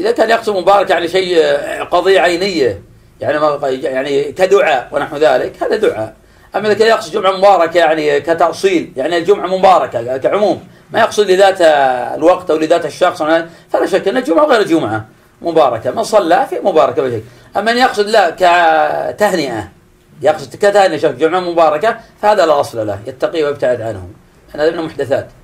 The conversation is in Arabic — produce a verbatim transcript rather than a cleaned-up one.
إذا كان يقصد مبارك يعني شيء قضية عينية يعني يعني كدعاء ونحو ذلك هذا دعاء. أما إذا كان يقصد جمعة مباركة يعني كتأصيل يعني الجمعة مباركة كعموم ما يقصد لذات الوقت أو لذات الشخص فلا شك أن الجمعة غير جمعة مباركة من صلى في مباركة بشيء. أما أن يقصد لا كتهنئة يقصد كتهنئة جمعة مباركة فهذا لا أصل له يتقي ويبتعد عنه. هذا من المحدثات.